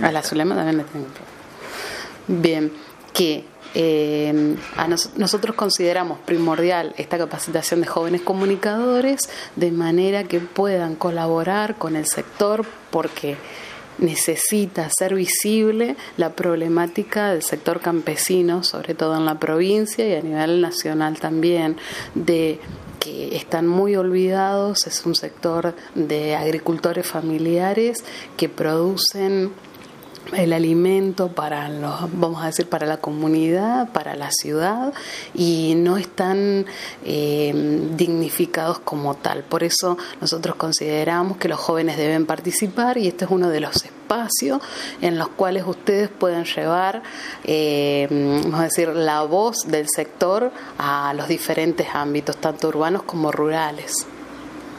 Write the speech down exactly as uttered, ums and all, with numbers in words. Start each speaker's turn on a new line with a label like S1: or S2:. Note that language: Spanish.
S1: A la Zulema también le tengo. Bien, que eh, a nos, nosotros consideramos primordial esta capacitación de jóvenes comunicadores de manera que puedan colaborar con el sector, porque necesita ser visible la problemática del sector campesino, sobre todo en la provincia y a nivel nacional también, de que están muy olvidados. Es un sector de agricultores familiares que producen el alimento para los, vamos a decir, para la comunidad, para la ciudad, y no están eh, dignificados como tal. Por eso nosotros consideramos que los jóvenes deben participar, y este es uno de los espacios en los cuales ustedes pueden llevar, eh, vamos a decir, la voz del sector a los diferentes ámbitos, tanto urbanos como rurales.